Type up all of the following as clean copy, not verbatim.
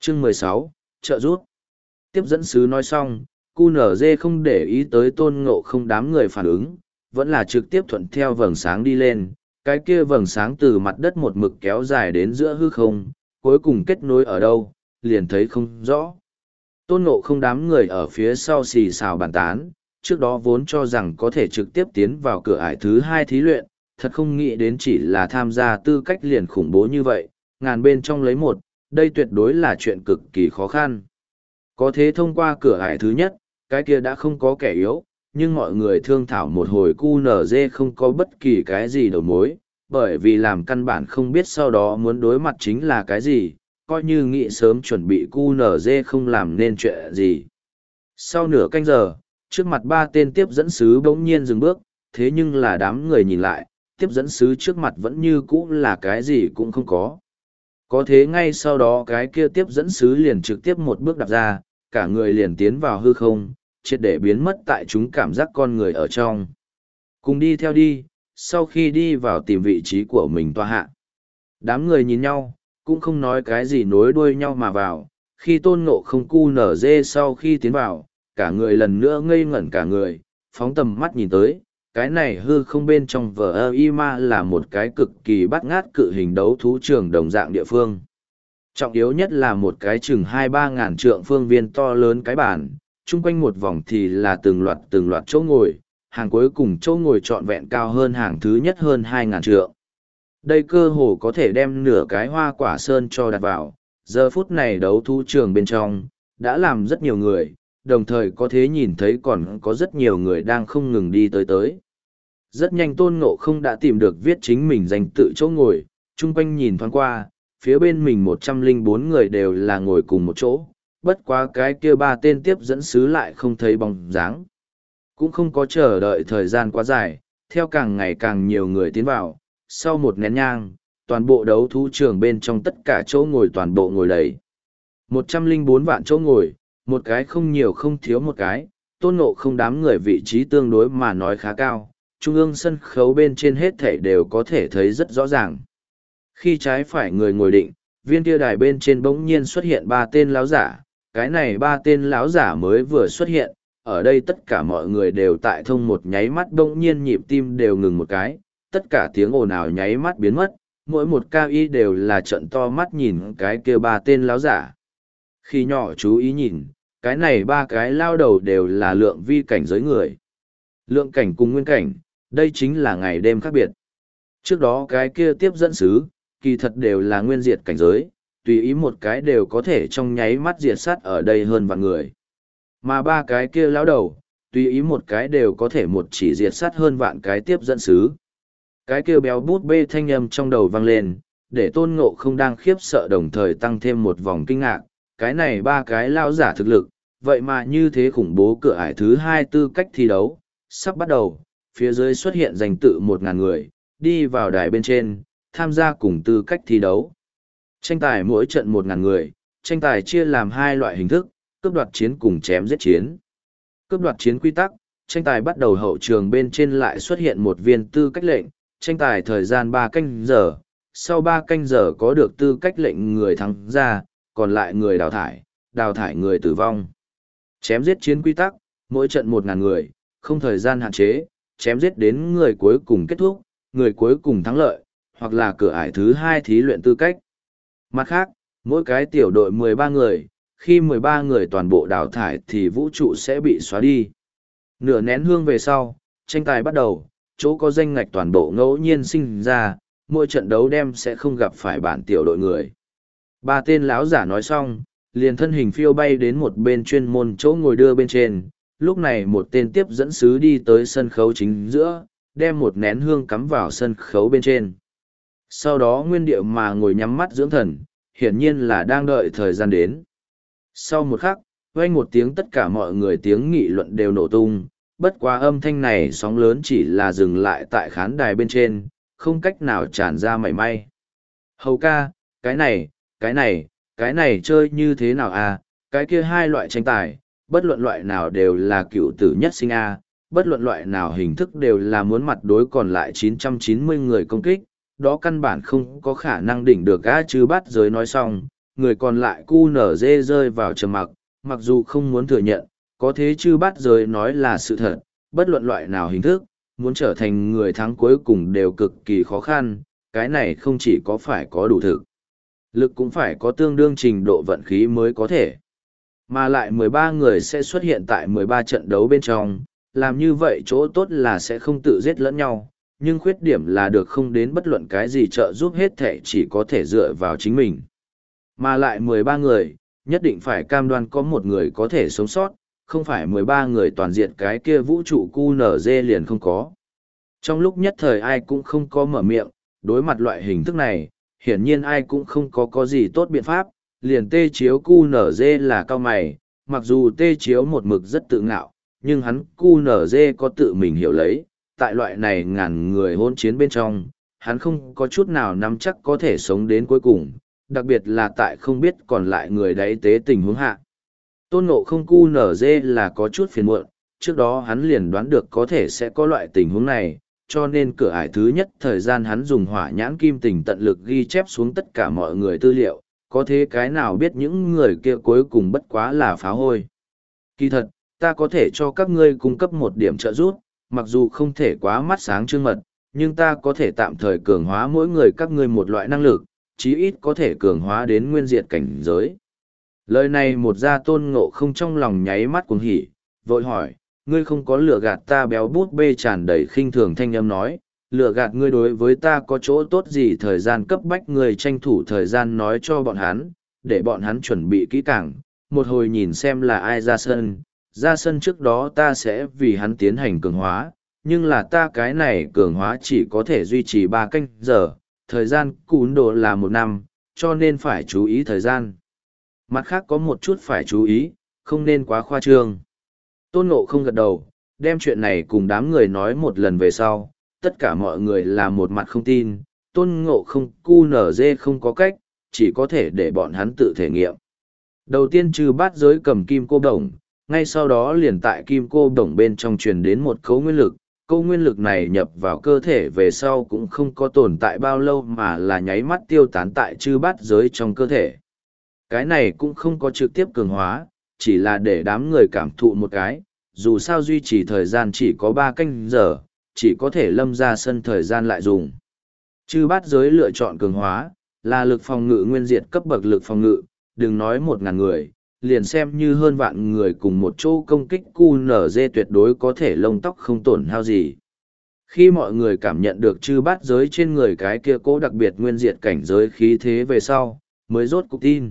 Chương 16, trợ rút. Tiếp dẫn sứ nói xong, QNZ không để ý tới Tôn Ngộ Không đám người phản ứng, vẫn là trực tiếp thuận theo vầng sáng đi lên, cái kia vầng sáng từ mặt đất một mực kéo dài đến giữa hư không, cuối cùng kết nối ở đâu, liền thấy không rõ. Tôn Ngộ Không đám người ở phía sau xì xào bàn tán, trước đó vốn cho rằng có thể trực tiếp tiến vào cửa ải thứ 2 thí luyện, thật không nghĩ đến chỉ là tham gia tư cách liền khủng bố như vậy, ngàn bên trong lấy một, đây tuyệt đối là chuyện cực kỳ khó khăn. Có thế thông qua cửa ải thứ nhất, cái kia đã không có kẻ yếu, nhưng mọi người thương thảo một hồi QNZ không có bất kỳ cái gì đầu mối, bởi vì làm căn bản không biết sau đó muốn đối mặt chính là cái gì, coi như nghĩ sớm chuẩn bị QNZ không làm nên chuyện gì. Sau nửa canh giờ, trước mặt 3 tên tiếp dẫn sứ bỗng nhiên dừng bước, thế nhưng là đám người nhìn lại, tiếp dẫn sứ trước mặt vẫn như cũ là cái gì cũng không có. Có thế ngay sau đó cái kia tiếp dẫn sứ liền trực tiếp một bước đạp ra, cả người liền tiến vào hư không, triệt để biến mất tại chúng cảm giác con người ở trong. Cùng đi theo đi, sau khi đi vào tìm vị trí của mình tọa hạ. Đám người nhìn nhau, cũng không nói cái gì nối đuôi nhau mà vào, khi Tôn Ngộ Không QNZ sau khi tiến vào, cả người lần nữa ngây ngẩn cả người, phóng tầm mắt nhìn tới, cái này hư không bên trong VIMA là một cái cực kỳ bắt ngát cự hình đấu thú trường đồng dạng địa phương. Trọng yếu nhất là một cái chừng 2-3 ngàn trượng phương viên to lớn cái bàn, chung quanh một vòng thì là từng loạt chỗ ngồi, hàng cuối cùng chỗ ngồi trọn vẹn cao hơn hàng thứ nhất hơn 2.000 trượng. Đây cơ hồ có thể đem nửa cái hoa quả sơn cho đặt vào, giờ phút này đấu thú trường bên trong, đã làm rất nhiều người, đồng thời có thể nhìn thấy còn có rất nhiều người đang không ngừng đi tới. Rất nhanh Tôn Ngộ Không đã tìm được viết chính mình danh tự chỗ ngồi, chung quanh nhìn thoáng qua, phía bên mình 104 người đều là ngồi cùng một chỗ, bất quá cái kia 3 tên tiếp dẫn sứ lại không thấy bóng dáng. Cũng không có chờ đợi thời gian quá dài, theo càng ngày càng nhiều người tiến vào, sau một nén nhang, toàn bộ đấu thú trường bên trong tất cả chỗ ngồi toàn bộ ngồi đầy. 104 vạn chỗ ngồi, một cái không nhiều không thiếu một cái, Tôn Ngộ Không đám người vị trí tương đối mà nói khá cao, trung ương sân khấu bên trên hết thảy đều có thể thấy rất rõ ràng. Khi trái phải người ngồi định, viên kia đài bên trên bỗng nhiên xuất hiện 3 tên lão giả, cái này 3 tên lão giả mới vừa xuất hiện, ở đây tất cả mọi người đều tại thông một nháy mắt bỗng nhiên nhịp tim đều ngừng một cái, tất cả tiếng ồn ào nháy mắt biến mất, mỗi một cao y đều là trận to mắt nhìn cái kia 3 tên lão giả. Khi nhỏ chú ý nhìn, cái này 3 cái lao đầu đều là lượng vi cảnh giới người. Lượng cảnh cùng nguyên cảnh, đây chính là ngày đêm khác biệt. Trước đó cái kia tiếp dẫn sứ, kỳ thật đều là nguyên diệt cảnh giới, tùy ý một cái đều có thể trong nháy mắt diệt sát ở đây hơn vạn người. Mà 3 cái kia lão đầu, tùy ý một cái đều có thể một chỉ diệt sát hơn vạn cái tiếp dẫn sứ. Cái kia béo bút bê thanh âm trong đầu vang lên, để Tôn Ngộ Không đang khiếp sợ đồng thời tăng thêm một vòng kinh ngạc, cái này 3 cái lão giả thực lực, vậy mà như thế khủng bố cửa ải thứ 2 tư cách thi đấu, sắp bắt đầu, phía dưới xuất hiện danh tự 1.000 người, đi vào đài bên trên, tham gia cùng tư cách thi đấu. Tranh tài mỗi trận 1.000 người, tranh tài chia làm 2 loại hình thức, cướp đoạt chiến cùng chém giết chiến. Cướp đoạt chiến quy tắc, tranh tài bắt đầu hậu trường bên trên lại xuất hiện một viên tư cách lệnh, tranh tài thời gian 3 canh giờ, sau 3 canh giờ có được tư cách lệnh người thắng ra, còn lại người đào thải người tử vong. Chém giết chiến quy tắc, mỗi trận 1.000 người, không thời gian hạn chế, chém giết đến người cuối cùng kết thúc, người cuối cùng thắng lợi, hoặc là cửa ải thứ 2 thí luyện tư cách. Mặt khác, mỗi cái tiểu đội 13 người, khi 13 người toàn bộ đào thải thì vũ trụ sẽ bị xóa đi. Nửa nén hương về sau, tranh tài bắt đầu, chỗ có danh ngạch toàn bộ ngẫu nhiên sinh ra, mỗi trận đấu đem sẽ không gặp phải bản tiểu đội người. 3 tên lão giả nói xong, liền thân hình phiêu bay đến một bên chuyên môn chỗ ngồi đưa bên trên. Lúc này một tên tiếp dẫn sứ đi tới sân khấu chính giữa, đem một nén hương cắm vào sân khấu bên trên. Sau đó nguyên điệu mà ngồi nhắm mắt dưỡng thần, hiển nhiên là đang đợi thời gian đến. Sau một khắc, vang một tiếng tất cả mọi người tiếng nghị luận đều nổ tung, bất quá âm thanh này sóng lớn chỉ là dừng lại tại khán đài bên trên, không cách nào tràn ra mảy may. Hầu ca, cái này chơi như thế nào à, cái kia 2 loại tranh tài, bất luận loại nào đều là cựu tử nhất sinh a, bất luận loại nào hình thức đều là muốn mặt đối còn lại 990 người công kích, đó căn bản không có khả năng đỉnh được a. Chư Bát Giới nói xong, người còn lại QNZ rơi vào trầm mặc, mặc dù không muốn thừa nhận, có thế chư bát giới nói là sự thật, bất luận loại nào hình thức, muốn trở thành người thắng cuối cùng đều cực kỳ khó khăn, cái này không chỉ có phải có đủ thực lực cũng phải có tương đương trình độ vận khí mới có thể. Mà lại 13 người sẽ xuất hiện tại 13 trận đấu bên trong, làm như vậy chỗ tốt là sẽ không tự giết lẫn nhau, nhưng khuyết điểm là được không đến bất luận cái gì trợ giúp hết thể chỉ có thể dựa vào chính mình. Mà lại 13 người, nhất định phải cam đoan có một người có thể sống sót, không phải 13 người toàn diện cái kia vũ trụ QNZ liền không có. Trong lúc nhất thời ai cũng không có mở miệng, đối mặt loại hình thức này, hiển nhiên ai cũng không có gì tốt biện pháp, liền tê chiếu QNZ là cao mày, mặc dù tê chiếu một mực rất tự ngạo, nhưng hắn QNZ có tự mình hiểu lấy, tại loại này ngàn người hôn chiến bên trong, hắn không có chút nào nắm chắc có thể sống đến cuối cùng, đặc biệt là tại không biết còn lại người đáy tế tình huống hạ. Tôn Ngộ Không QNZ là có chút phiền muộn, trước đó hắn liền đoán được có thể sẽ có loại tình huống này, cho nên cửa ải thứ nhất thời gian hắn dùng hỏa nhãn kim tình tận lực ghi chép xuống tất cả mọi người tư liệu, có thế cái nào biết những người kia cuối cùng bất quá là phá hôi. Kỳ thật, ta có thể cho các ngươi cung cấp một điểm trợ giúp, mặc dù không thể quá mắt sáng trương mật, nhưng ta có thể tạm thời cường hóa mỗi người các ngươi một loại năng lực, chí ít có thể cường hóa đến nguyên diệt cảnh giới. Lời này một ra Tôn Ngộ Không trong lòng nháy mắt cuồng hỉ, vội hỏi, ngươi không có lừa gạt ta? Béo bút bê tràn đầy khinh thường thanh âm nói, lừa gạt ngươi đối với ta có chỗ tốt gì? Thời gian cấp bách ngươi tranh thủ thời gian nói cho bọn hắn, để bọn hắn chuẩn bị kỹ càng, một hồi nhìn xem là ai ra sân trước đó ta sẽ vì hắn tiến hành cường hóa, nhưng là ta cái này cường hóa chỉ có thể duy trì 3 canh giờ, thời gian cún đồ là 1 năm, cho nên phải chú ý thời gian. Mặt khác có một chút phải chú ý, không nên quá khoa trương. Tôn Ngộ Không gật đầu, đem chuyện này cùng đám người nói một lần về sau, tất cả mọi người là một mặt không tin, Tôn Ngộ Không QNZ không có cách, chỉ có thể để bọn hắn tự thể nghiệm. Đầu tiên trừ bát giới cầm kim cô đồng, ngay sau đó liền tại kim cô đồng bên trong truyền đến một cấu nguyên lực, câu nguyên lực này nhập vào cơ thể về sau cũng không có tồn tại bao lâu mà là nháy mắt tiêu tán tại chư bát giới trong cơ thể. Cái này cũng không có trực tiếp cường hóa, chỉ là để đám người cảm thụ một cái, dù sao duy trì thời gian chỉ có 3 canh giờ, chỉ có thể lâm ra sân thời gian lại dùng. Chư bát giới lựa chọn cường hóa, là lực phòng ngự nguyên diệt cấp bậc lực phòng ngự, đừng nói 1.000 người, liền xem như hơn vạn người cùng một chỗ công kích QNZ tuyệt đối có thể lông tóc không tổn hao gì. Khi mọi người cảm nhận được chư bát giới trên người cái kia cố đặc biệt nguyên diệt cảnh giới khí thế về sau, mới rốt cục tin.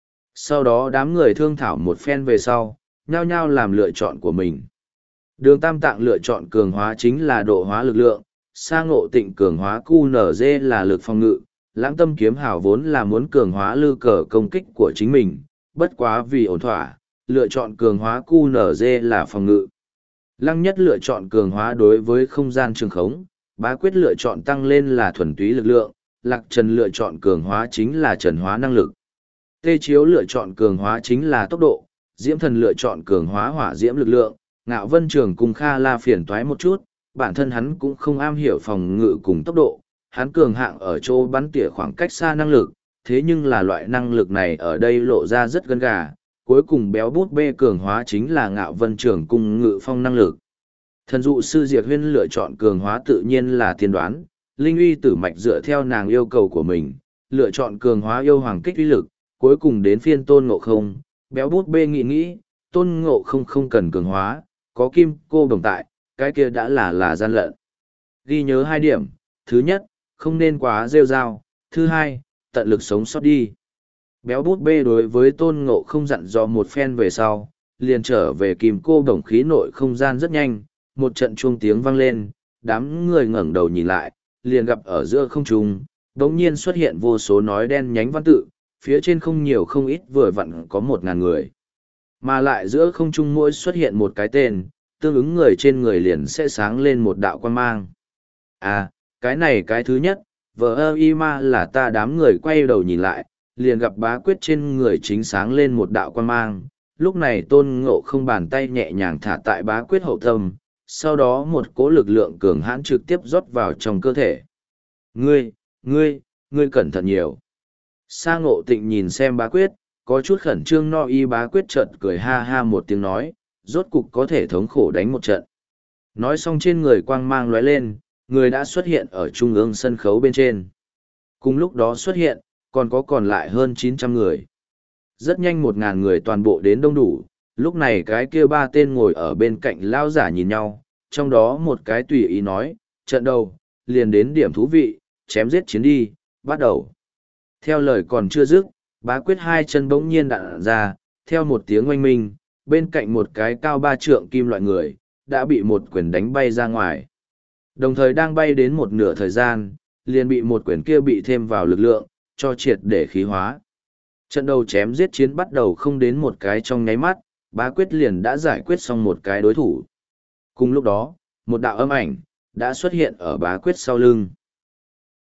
Sau đó đám người thương thảo một phen về sau, nhao nhao làm lựa chọn của mình. Đường Tam Tạng lựa chọn cường hóa chính là độ hóa lực lượng, Sa Ngộ Tịnh cường hóa QNZ là lực phòng ngự, Lãng Tâm Kiếm Hảo vốn là muốn cường hóa lư cờ công kích của chính mình, bất quá vì ổn thỏa, lựa chọn cường hóa QNZ là phòng ngự. Lăng Nhất lựa chọn cường hóa đối với không gian trường khống, Bá Quyết lựa chọn tăng lên là thuần túy lực lượng, Lạc Trần lựa chọn cường hóa chính là trần hóa năng lực. Tê Chiếu lựa chọn cường hóa chính là tốc độ, Diễm Thần lựa chọn cường hóa hỏa diễm lực lượng, Ngạo Vân Trường cùng Kha La phiền toái một chút, bản thân hắn cũng không am hiểu phòng ngự cùng tốc độ, hắn cường hạng ở chỗ bắn tỉa khoảng cách xa năng lực, thế nhưng là loại năng lực này ở đây lộ ra rất gân gà, cuối cùng béo bút bê cường hóa chính là Ngạo Vân Trường cùng ngự phong năng lực. Thần dụ sư Diệt Huyên lựa chọn cường hóa tự nhiên là tiên đoán, Linh uy tử mạch dựa theo nàng yêu cầu của mình, lựa chọn cường hóa yêu hoàng kích uy lực, cuối cùng đến phiên Tôn Ngộ Không, béo bút bê nghĩ, Tôn Ngộ Không không cần cường hóa, có kim cô đồng tại, cái kia đã là gian lận. Ghi nhớ 2 điểm, thứ nhất, không nên quá rêu rao, thứ hai, tận lực sống sót đi. Béo bút bê đối với Tôn Ngộ Không dặn dò một phen về sau, liền trở về kim cô đồng khí nội không gian rất nhanh, một trận chuông tiếng vang lên, đám người ngẩng đầu nhìn lại, liền gặp ở giữa không trung, đống nhiên xuất hiện vô số nói đen nhánh văn tự, phía trên không nhiều không ít vừa vặn có 1.000 người. Mà lại giữa không trung mỗi xuất hiện một cái tên, tương ứng người trên người liền sẽ sáng lên một đạo quan mang. À, cái này cái thứ nhất, vờ y ma là ta. Đám người quay đầu nhìn lại, liền gặp Bá Quyết trên người chính sáng lên một đạo quan mang. Lúc này Tôn Ngộ Không bàn tay nhẹ nhàng thả tại Bá Quyết hậu tâm, sau đó một cỗ lực lượng cường hãn trực tiếp rót vào trong cơ thể. Ngươi cẩn thận nhiều. Sa Ngộ Tịnh nhìn xem bá quyết, có chút khẩn trương no y. Bá quyết chợt cười ha ha một tiếng nói, rốt cục có thể thống khổ đánh một trận. Nói xong trên người quang mang lóe lên, người đã xuất hiện ở trung ương sân khấu bên trên. Cùng lúc đó xuất hiện, còn lại hơn 900 người. Rất nhanh 1.000 người toàn bộ đến đông đủ, lúc này cái kia ba tên ngồi ở bên cạnh lao giả nhìn nhau, trong đó một cái tùy ý nói, trận đầu, liền đến điểm thú vị, chém giết chiến đi, bắt đầu. Theo lời còn chưa dứt, bá quyết hai chân bỗng nhiên đạn ra, theo một tiếng oanh minh, bên cạnh một cái cao 3 trượng kim loại người, đã bị một quyền đánh bay ra ngoài. Đồng thời đang bay đến một nửa thời gian, liền bị một quyền kia bị thêm vào lực lượng, cho triệt để khí hóa. Trận đầu chém giết chiến bắt đầu không đến một cái trong nháy mắt, bá quyết liền đã giải quyết xong một cái đối thủ. Cùng lúc đó, một đạo âm ảnh, đã xuất hiện ở bá quyết sau lưng.